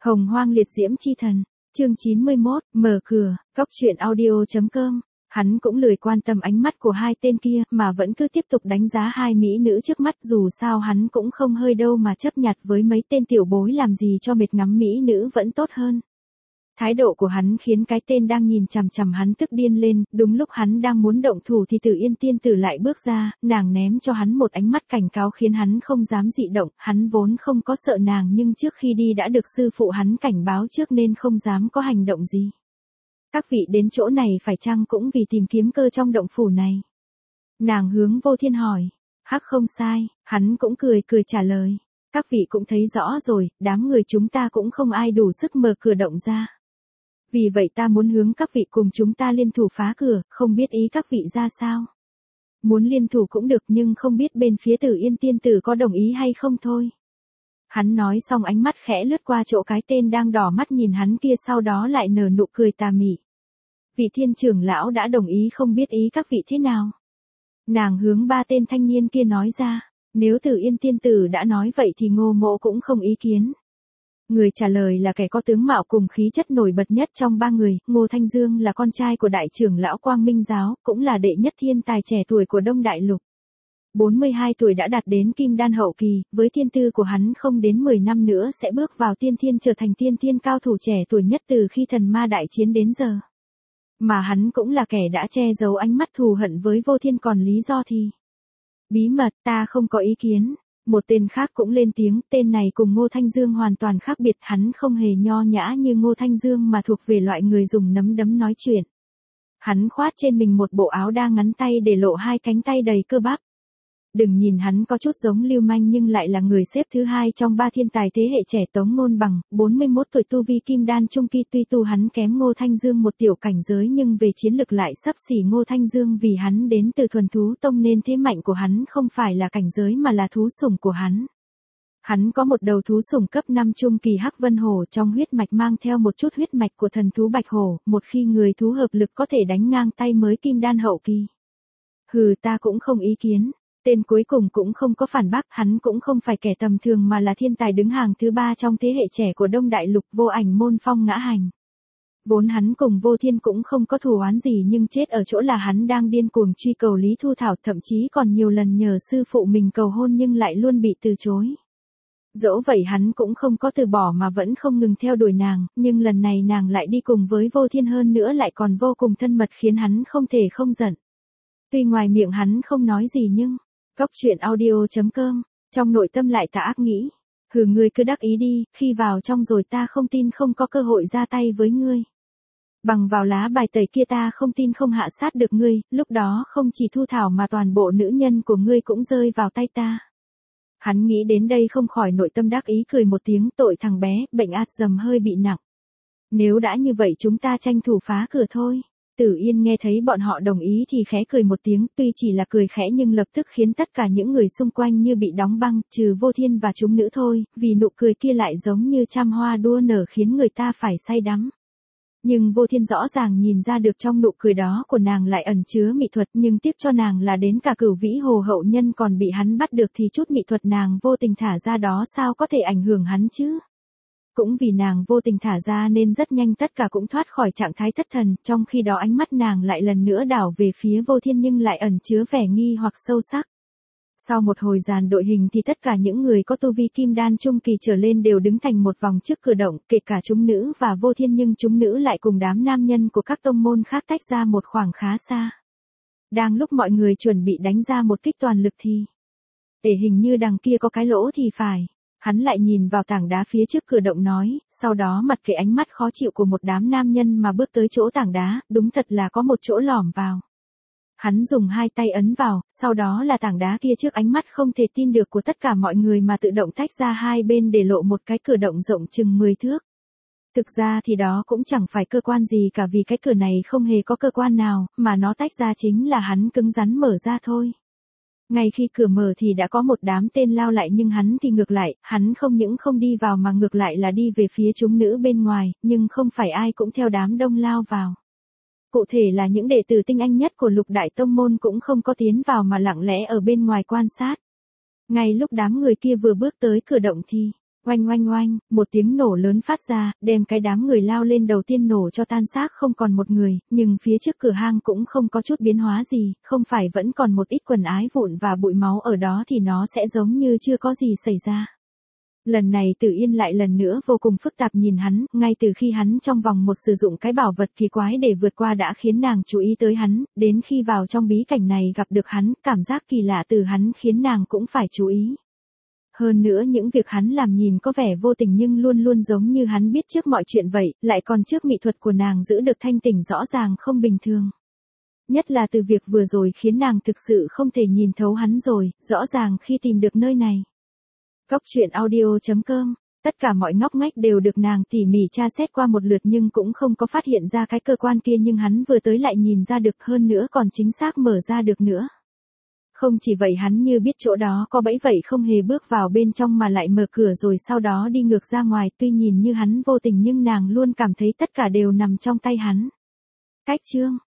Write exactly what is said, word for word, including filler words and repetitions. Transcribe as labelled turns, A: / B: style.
A: Hồng Hoang liệt diễm chi thần, chương chín mươi mốt, mở cửa, góc truyện audio chấm com. Hắn cũng lười quan tâm ánh mắt của hai tên kia mà vẫn cứ tiếp tục đánh giá hai mỹ nữ trước mắt, dù sao hắn cũng không hơi đâu mà chấp nhặt với mấy tên tiểu bối làm gì cho mệt, ngắm mỹ nữ vẫn tốt hơn. Thái độ của hắn khiến cái tên đang nhìn chằm chằm hắn tức điên lên, đúng lúc hắn đang muốn động thủ thì Tử Yên tiên tử lại bước ra, nàng ném cho hắn một ánh mắt cảnh cáo khiến hắn không dám dị động, hắn vốn không có sợ nàng nhưng trước khi đi đã được sư phụ hắn cảnh báo trước nên không dám có hành động gì. Các vị đến chỗ này phải chăng cũng vì tìm kiếm cơ trong động phủ này? Nàng hướng Vô Thiên hỏi. Hắc không sai, hắn cũng cười cười trả lời. Các vị cũng thấy rõ rồi, đám người chúng ta cũng không ai đủ sức mở cửa động ra. Vì vậy ta muốn hướng các vị cùng chúng ta liên thủ phá cửa, không biết ý các vị ra sao? Muốn liên thủ cũng được nhưng không biết bên phía Tử Yên tiên tử có đồng ý hay không thôi. Hắn nói xong ánh mắt khẽ lướt qua chỗ cái tên đang đỏ mắt nhìn hắn kia, sau đó lại nở nụ cười tà mị. Vị Thiên trưởng lão đã đồng ý, không biết ý các vị thế nào? Nàng hướng ba tên thanh niên kia nói ra. Nếu Tử Yên tiên tử đã nói vậy thì Ngô Mộ cũng không ý kiến. Người trả lời là kẻ có tướng mạo cùng khí chất nổi bật nhất trong ba người. Ngô Thanh Dương là con trai của đại trưởng lão Quang Minh Giáo, cũng là đệ nhất thiên tài trẻ tuổi của Đông Đại Lục. bốn mươi hai tuổi đã đạt đến kim đan hậu kỳ, với thiên tư của hắn không đến mười năm nữa sẽ bước vào tiên thiên, trở thành tiên thiên cao thủ trẻ tuổi nhất từ khi thần ma đại chiến đến giờ. Mà hắn cũng là kẻ đã che giấu ánh mắt thù hận với Vô Thiên, còn lý do thì bí mật, ta không có ý kiến. Một tên khác cũng lên tiếng, tên này cùng Ngô Thanh Dương hoàn toàn khác biệt, hắn không hề nho nhã như Ngô Thanh Dương mà thuộc về loại người dùng nắm đấm nói chuyện. Hắn khoác trên mình một bộ áo đa ngắn tay để lộ hai cánh tay đầy cơ bắp. Đừng nhìn hắn có chút giống lưu manh nhưng lại là người xếp thứ hai trong ba thiên tài thế hệ trẻ. Tống Ngôn Bằng, bốn mươi mốt tuổi, tu vi kim đan trung kỳ, tuy tu hắn kém Ngô Thanh Dương một tiểu cảnh giới nhưng về chiến lực lại xấp xỉ Ngô Thanh Dương, vì hắn đến từ thuần thú tông nên thế mạnh của hắn không phải là cảnh giới mà là thú sủng của hắn. Hắn có một đầu thú sủng cấp năm trung kỳ Hắc Vân Hổ, trong huyết mạch mang theo một chút huyết mạch của thần thú Bạch Hổ, một khi người thú hợp lực có thể đánh ngang tay mới kim đan hậu kỳ. Hừ, ta cũng không ý kiến. Tên cuối cùng cũng không có phản bác, hắn cũng không phải kẻ tầm thường mà là thiên tài đứng hàng thứ ba trong thế hệ trẻ của Đông Đại Lục, Vô Ảnh Môn Phong Ngã Hành. Vốn hắn cùng Vô Thiên cũng không có thù oán gì nhưng chết ở chỗ là hắn đang điên cuồng truy cầu Lý Thu Thảo, thậm chí còn nhiều lần nhờ sư phụ mình cầu hôn nhưng lại luôn bị từ chối. Dẫu vậy hắn cũng không có từ bỏ mà vẫn không ngừng theo đuổi nàng, nhưng lần này nàng lại đi cùng với Vô Thiên, hơn nữa lại còn vô cùng thân mật, khiến hắn không thể không giận. Tuy ngoài miệng hắn không nói gì nhưng góc truyện audio chấm com, trong nội tâm lại tà ác nghĩ. Hừ, ngươi cứ đắc ý đi, khi vào trong rồi ta không tin không có cơ hội ra tay với ngươi. Bằng vào lá bài tẩy kia ta không tin không hạ sát được ngươi, lúc đó không chỉ Thu Thảo mà toàn bộ nữ nhân của ngươi cũng rơi vào tay ta. Hắn nghĩ đến đây không khỏi nội tâm đắc ý cười một tiếng, tội thằng bé, bệnh ạt dầm hơi bị nặng. Nếu đã như vậy chúng ta tranh thủ phá cửa thôi. Tử Yên nghe thấy bọn họ đồng ý thì khẽ cười một tiếng, tuy chỉ là cười khẽ nhưng lập tức khiến tất cả những người xung quanh như bị đóng băng, trừ Vô Thiên và chúng nữ thôi, vì nụ cười kia lại giống như trăm hoa đua nở khiến người ta phải say đắm. Nhưng Vô Thiên rõ ràng nhìn ra được trong nụ cười đó của nàng lại ẩn chứa mỹ thuật, nhưng tiếc cho nàng là đến cả Cửu Vĩ Hồ hậu nhân còn bị hắn bắt được thì chút mỹ thuật nàng vô tình thả ra đó sao có thể ảnh hưởng hắn chứ? Cũng vì nàng vô tình thả ra nên rất nhanh tất cả cũng thoát khỏi trạng thái thất thần, trong khi đó ánh mắt nàng lại lần nữa đảo về phía Vô Thiên nhưng lại ẩn chứa vẻ nghi hoặc sâu sắc. Sau một hồi dàn đội hình thì tất cả những người có tu vi kim đan trung kỳ trở lên đều đứng thành một vòng trước cửa động, kể cả chúng nữ và Vô Thiên, nhưng chúng nữ lại cùng đám nam nhân của các tông môn khác tách ra một khoảng khá xa. Đang lúc mọi người chuẩn bị đánh ra một kích toàn lực thì để hình như đằng kia có cái lỗ thì phải. Hắn lại nhìn vào tảng đá phía trước cửa động nói, sau đó mặc kệ ánh mắt khó chịu của một đám nam nhân mà bước tới chỗ tảng đá, đúng thật là có một chỗ lỏm vào. Hắn dùng hai tay ấn vào, sau đó là tảng đá kia trước ánh mắt không thể tin được của tất cả mọi người mà tự động tách ra hai bên để lộ một cái cửa động rộng chừng mười thước. Thực ra thì đó cũng chẳng phải cơ quan gì cả, vì cái cửa này không hề có cơ quan nào, mà nó tách ra chính là hắn cứng rắn mở ra thôi. Ngay khi cửa mở thì đã có một đám tên lao lại, nhưng hắn thì ngược lại, hắn không những không đi vào mà ngược lại là đi về phía chúng nữ bên ngoài, nhưng không phải ai cũng theo đám đông lao vào. Cụ thể là những đệ tử tinh anh nhất của Lục Đại Tông Môn cũng không có tiến vào mà lặng lẽ ở bên ngoài quan sát. Ngay lúc đám người kia vừa bước tới cửa động thì Oanh oanh oanh, một tiếng nổ lớn phát ra, đem cái đám người lao lên đầu tiên nổ cho tan xác không còn một người, nhưng phía trước cửa hang cũng không có chút biến hóa gì, không phải vẫn còn một ít quần ái vụn và bụi máu ở đó thì nó sẽ giống như chưa có gì xảy ra. Lần này Tử Yên lại lần nữa vô cùng phức tạp nhìn hắn, ngay từ khi hắn trong vòng một sử dụng cái bảo vật kỳ quái để vượt qua đã khiến nàng chú ý tới hắn, đến khi vào trong bí cảnh này gặp được hắn, cảm giác kỳ lạ từ hắn khiến nàng cũng phải chú ý. Hơn nữa những việc hắn làm nhìn có vẻ vô tình nhưng luôn luôn giống như hắn biết trước mọi chuyện vậy, lại còn trước mỹ thuật của nàng giữ được thanh tỉnh rõ ràng không bình thường. Nhất là từ việc vừa rồi khiến nàng thực sự không thể nhìn thấu hắn rồi, rõ ràng khi tìm được nơi này. Cóc truyện audio chấm com, tất cả mọi ngóc ngách đều được nàng tỉ mỉ tra xét qua một lượt nhưng cũng không có phát hiện ra cái cơ quan kia nhưng hắn vừa tới lại nhìn ra được hơn nữa còn chính xác mở ra được nữa. Không chỉ vậy hắn như biết chỗ đó có bẫy vậy không hề bước vào bên trong mà lại mở cửa rồi sau đó đi ngược ra ngoài tuy nhìn như hắn vô tình nhưng nàng luôn cảm thấy tất cả đều nằm trong tay hắn. Cách chương